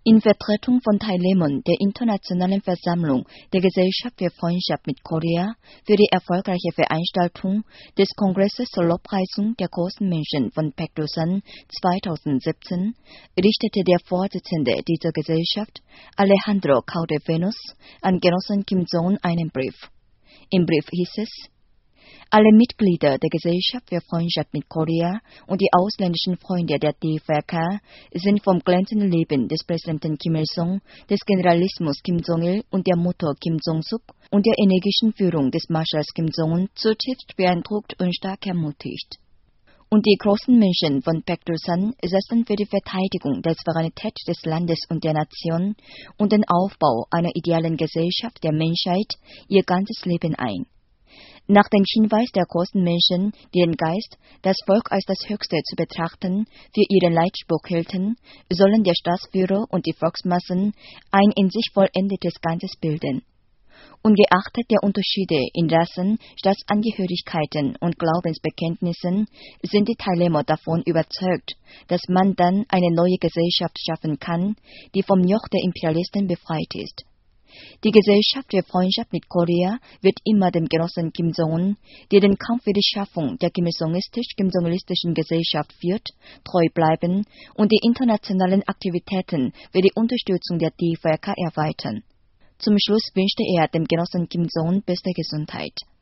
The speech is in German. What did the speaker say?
In Vertretung von Teilnehmern der Internationalen Versammlung der Gesellschaft für Freundschaft mit Korea für die erfolgreiche Veranstaltung des Kongresses zur Lobpreisung der großen Menschen von Paektusan 2017 richtete der Vorsitzende dieser Gesellschaft, Alejandro Caudevenus, an Genossen Kim Jong-un einen Brief. Im Brief hieß es: Alle Mitglieder der Gesellschaft für Freundschaft mit Korea und die ausländischen Freunde der DVK sind vom glänzenden Leben des Präsidenten Kim Il-sung, des Generalismus Kim Jong-il und der Mutter Kim Jong-suk und der energischen Führung des Marschalls Kim Jong-un zutiefst beeindruckt und stark ermutigt. Und die großen Menschen von Paektusan setzen für die Verteidigung der Souveränität des Landes und der Nation und den Aufbau einer idealen Gesellschaft der Menschheit ihr ganzes Leben ein. Nach dem Hinweis der großen Menschen, die den Geist, das Volk als das Höchste zu betrachten, für ihren Leitspruch hielten, sollen der Staatsführer und die Volksmassen ein in sich vollendetes Ganzes bilden. Ungeachtet der Unterschiede in Rassen, Staatsangehörigkeiten und Glaubensbekenntnissen sind die Teilnehmer davon überzeugt, dass man dann eine neue Gesellschaft schaffen kann, die vom Joch der Imperialisten befreit ist. Die Gesellschaft für Freundschaft mit Korea wird immer dem Genossen Kim Jong-un, der den Kampf für die Schaffung der kim-il-sungistisch-kim-jong-ilistischen Gesellschaft führt, treu bleiben und die internationalen Aktivitäten für die Unterstützung der DVK erweitern. Zum Schluss wünschte er dem Genossen Kim Jong-un beste Gesundheit.